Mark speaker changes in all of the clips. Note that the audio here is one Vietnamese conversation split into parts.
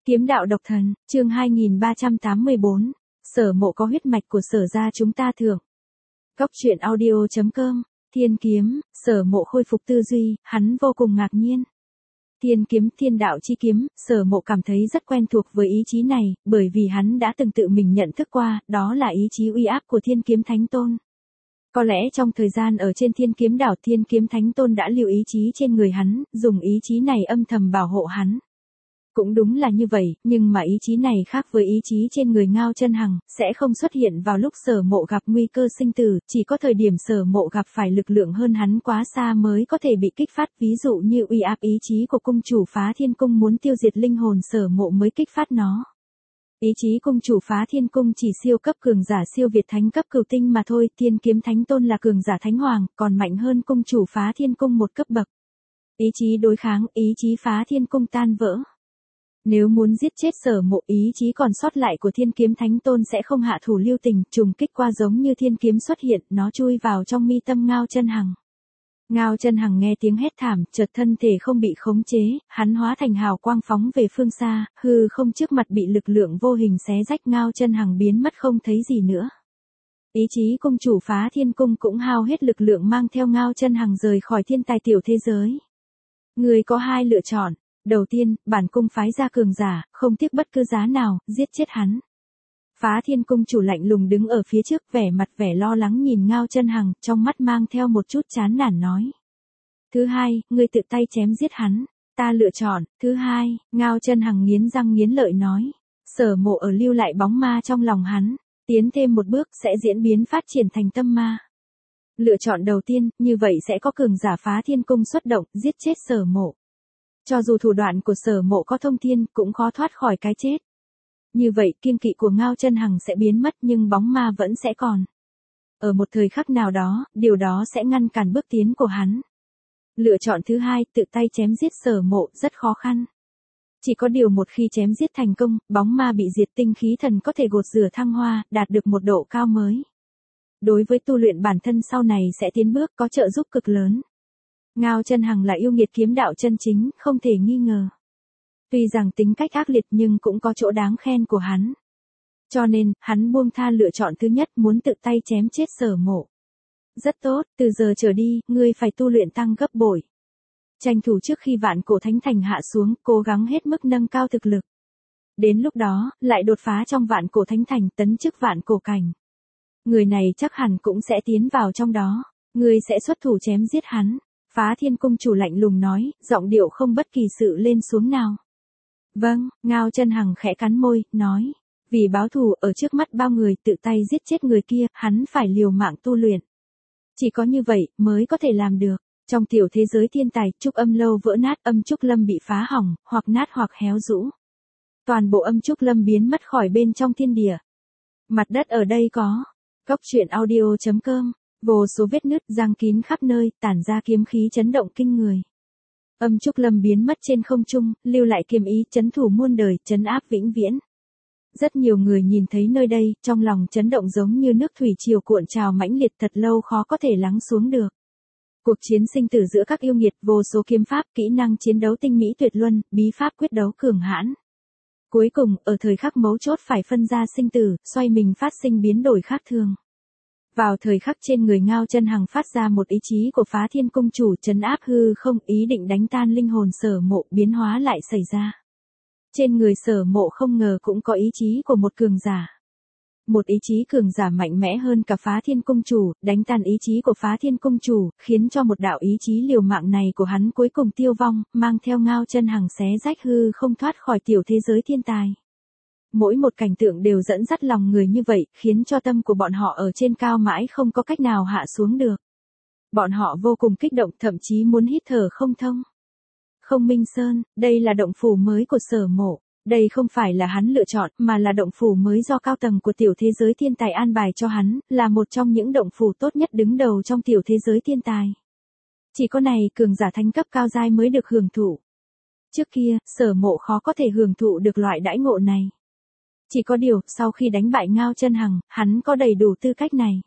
Speaker 1: Kiếm đạo độc thần, chương 2384, Sở Mộ có huyết mạch của Sở gia chúng ta thượng. Góc truyện audio.com, Thiên kiếm, Sở Mộ khôi phục tư duy, hắn vô cùng ngạc nhiên. Thiên kiếm, thiên đạo chi kiếm, Sở Mộ cảm thấy rất quen thuộc với ý chí này, bởi vì hắn đã từng tự mình nhận thức qua, đó là ý chí uy áp của Thiên kiếm Thánh Tôn. Có lẽ trong thời gian ở trên Thiên kiếm đảo, Thiên kiếm Thánh Tôn đã lưu ý chí trên người hắn, dùng ý chí này âm thầm bảo hộ hắn. Cũng đúng là như vậy, nhưng mà ý chí này khác với ý chí trên người Ngao Chân Hằng, sẽ không xuất hiện vào lúc Sở Mộ gặp nguy cơ sinh tử, chỉ có thời điểm Sở Mộ gặp phải lực lượng hơn hắn quá xa mới có thể bị kích phát, ví dụ như uy áp ý chí của cung chủ Phá Thiên Cung muốn tiêu diệt linh hồn Sở Mộ mới kích phát nó. Ý chí cung chủ Phá Thiên Cung chỉ siêu cấp cường giả siêu việt thánh cấp cửu tinh mà thôi, Thiên kiếm Thánh Tôn là cường giả thánh hoàng, còn mạnh hơn cung chủ Phá Thiên Cung một cấp bậc. Ý chí đối kháng, ý chí Phá Thiên Cung tan vỡ. Nếu muốn giết chết Sở Mộ, ý chí còn sót lại của Thiên kiếm Thánh Tôn sẽ không hạ thủ lưu tình, trùng kích qua giống như thiên kiếm xuất hiện, nó chui vào trong mi tâm Ngao Chân Hằng. Ngao Chân Hằng nghe tiếng hét thảm, chợt thân thể không bị khống chế, hắn hóa thành hào quang phóng về phương xa, hư không trước mặt bị lực lượng vô hình xé rách, Ngao Chân Hằng biến mất không thấy gì nữa. Ý chí cung chủ Phá Thiên Cung cũng hao hết lực lượng mang theo Ngao Chân Hằng rời khỏi thiên tài tiểu thế giới. Người có hai lựa chọn. Đầu tiên, bản cung phái ra cường giả, không tiếc bất cứ giá nào, giết chết hắn. Phá Thiên Cung chủ lạnh lùng đứng ở phía trước, vẻ mặt vẻ lo lắng nhìn Ngao Chân Hằng, trong mắt mang theo một chút chán nản nói. Thứ hai, ngươi tự tay chém giết hắn, ta lựa chọn. Thứ hai, Ngao Chân Hằng nghiến răng nghiến lợi nói. Sở Mộ ở lưu lại bóng ma trong lòng hắn, tiến thêm một bước sẽ diễn biến phát triển thành tâm ma. Lựa chọn đầu tiên, như vậy sẽ có cường giả Phá Thiên Cung xuất động, giết chết Sở Mộ. Cho dù thủ đoạn của Sở Mộ có thông thiên, cũng khó thoát khỏi cái chết. Như vậy, kiêng kỵ của Ngao Chân Hằng sẽ biến mất nhưng bóng ma vẫn sẽ còn. Ở một thời khắc nào đó, điều đó sẽ ngăn cản bước tiến của hắn. Lựa chọn thứ hai, tự tay chém giết Sở Mộ, rất khó khăn. Chỉ có điều một khi chém giết thành công, bóng ma bị diệt, tinh khí thần có thể gột rửa thăng hoa, đạt được một độ cao mới. Đối với tu luyện bản thân sau này sẽ tiến bước, có trợ giúp cực lớn. Ngao Chân Hằng là yêu nghiệt kiếm đạo chân chính, không thể nghi ngờ. Tuy rằng tính cách ác liệt nhưng cũng có chỗ đáng khen của hắn. Cho nên, hắn buông tha lựa chọn thứ nhất, muốn tự tay chém chết Sở Mộ. Rất tốt, từ giờ trở đi, ngươi phải tu luyện tăng gấp bội. Tranh thủ trước khi Vạn Cổ Thánh Thành hạ xuống, cố gắng hết mức nâng cao thực lực. Đến lúc đó, lại đột phá trong Vạn Cổ Thánh Thành, tấn chức Vạn Cổ Cảnh. Người này chắc hẳn cũng sẽ tiến vào trong đó. Ngươi sẽ xuất thủ chém giết hắn. Phá Thiên Cung chủ lạnh lùng nói, giọng điệu không bất kỳ sự lên xuống nào. Vâng, Ngao Chân Hằng khẽ cắn môi, nói. Vì báo thù ở trước mắt bao người, tự tay giết chết người kia, hắn phải liều mạng tu luyện. Chỉ có như vậy, mới có thể làm được. Trong tiểu thế giới thiên tài, trúc âm lâu vỡ nát, âm trúc lâm bị phá hỏng, hoặc nát hoặc héo rũ. Toàn bộ âm trúc lâm biến mất khỏi bên trong thiên địa. Mặt đất ở đây có. Góc truyện audio.com. Vô số vết nứt giăng kín khắp nơi, tản ra kiếm khí chấn động kinh người. Âm trúc lâm biến mất trên không trung, lưu lại kiếm ý chấn thủ muôn đời, trấn áp vĩnh viễn. Rất nhiều người nhìn thấy nơi đây, trong lòng chấn động giống như nước thủy triều cuộn trào mãnh liệt, thật lâu khó có thể lắng xuống được. Cuộc chiến sinh tử giữa các yêu nghiệt, vô số kiếm pháp, kỹ năng chiến đấu tinh mỹ tuyệt luân, bí pháp quyết đấu cường hãn. Cuối cùng, ở thời khắc mấu chốt phải phân ra sinh tử, xoay mình phát sinh biến đổi khác thường. Vào thời khắc trên người Ngao Chân Hằng phát ra một ý chí của Phá Thiên Cung chủ, trấn áp hư không, ý định đánh tan linh hồn Sở Mộ, biến hóa lại xảy ra. Trên người Sở Mộ không ngờ cũng có ý chí của một cường giả. Một ý chí cường giả mạnh mẽ hơn cả Phá Thiên Cung chủ, đánh tan ý chí của Phá Thiên Cung chủ, khiến cho một đạo ý chí liều mạng này của hắn cuối cùng tiêu vong, mang theo Ngao Chân Hằng xé rách hư không thoát khỏi tiểu thế giới thiên tài. Mỗi một cảnh tượng đều dẫn dắt lòng người như vậy, khiến cho tâm của bọn họ ở trên cao mãi không có cách nào hạ xuống được. Bọn họ vô cùng kích động, thậm chí muốn hít thở không thông. Không Minh Sơn, đây là động phủ mới của Sở Mộ. Đây không phải là hắn lựa chọn, mà là động phủ mới do cao tầng của tiểu thế giới thiên tài an bài cho hắn, là một trong những động phủ tốt nhất đứng đầu trong tiểu thế giới thiên tài. Chỉ có này, cường giả thánh cấp cao giai mới được hưởng thụ. Trước kia, Sở Mộ khó có thể hưởng thụ được loại đãi ngộ này. Chỉ có điều, sau khi đánh bại Ngao Chân Hằng, hắn có đầy đủ tư cách này.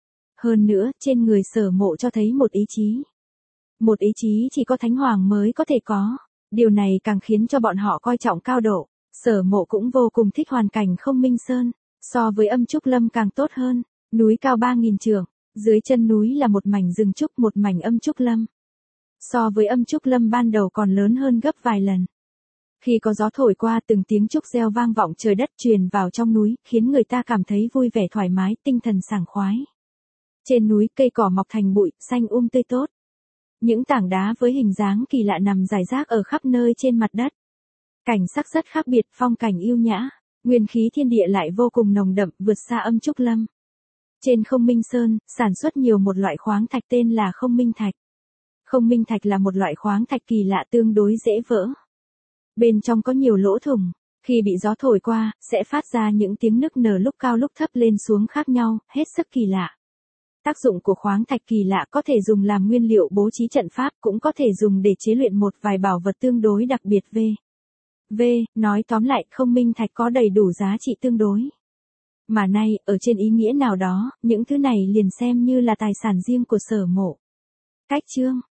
Speaker 1: Hơn nữa, trên người Sở Mộ cho thấy một ý chí. Một ý chí chỉ có Thánh Hoàng mới có thể có. Điều này càng khiến cho bọn họ coi trọng cao độ. Sở Mộ cũng vô cùng thích hoàn cảnh Không Minh Sơn, so với Âm Trúc Lâm càng tốt hơn, núi cao 3.000 trượng, dưới chân núi là một mảnh rừng trúc, một mảnh Âm Trúc Lâm. So với Âm Trúc Lâm ban đầu còn lớn hơn gấp vài lần. Khi có gió thổi qua, từng tiếng trúc reo vang vọng trời đất truyền vào trong núi, khiến người ta cảm thấy vui vẻ thoải mái, tinh thần sảng khoái. Trên núi cây cỏ mọc thành bụi, xanh tươi tốt. Những tảng đá với hình dáng kỳ lạ nằm rải rác ở khắp nơi trên mặt đất. Cảnh sắc rất khác biệt, phong cảnh yêu nhã, nguyên khí thiên địa lại vô cùng nồng đậm, vượt xa Âm Trúc Lâm. Trên Không Minh Sơn, sản xuất nhiều một loại khoáng thạch tên là Không Minh Thạch. Không Minh Thạch là một loại khoáng thạch kỳ lạ tương đối dễ vỡ. Bên trong có nhiều lỗ thủng, khi bị gió thổi qua, sẽ phát ra những tiếng nức nở lúc cao lúc thấp lên xuống khác nhau, hết sức kỳ lạ. Tác dụng của khoáng thạch kỳ lạ có thể dùng làm nguyên liệu bố trí trận pháp, cũng có thể dùng để chế luyện một vài bảo vật tương đối đặc biệt. Nói tóm lại, Không Minh Thạch có đầy đủ giá trị tương đối. Mà nay, ở trên ý nghĩa nào đó, những thứ này liền xem như là tài sản riêng của Sở Mộ. Cách chương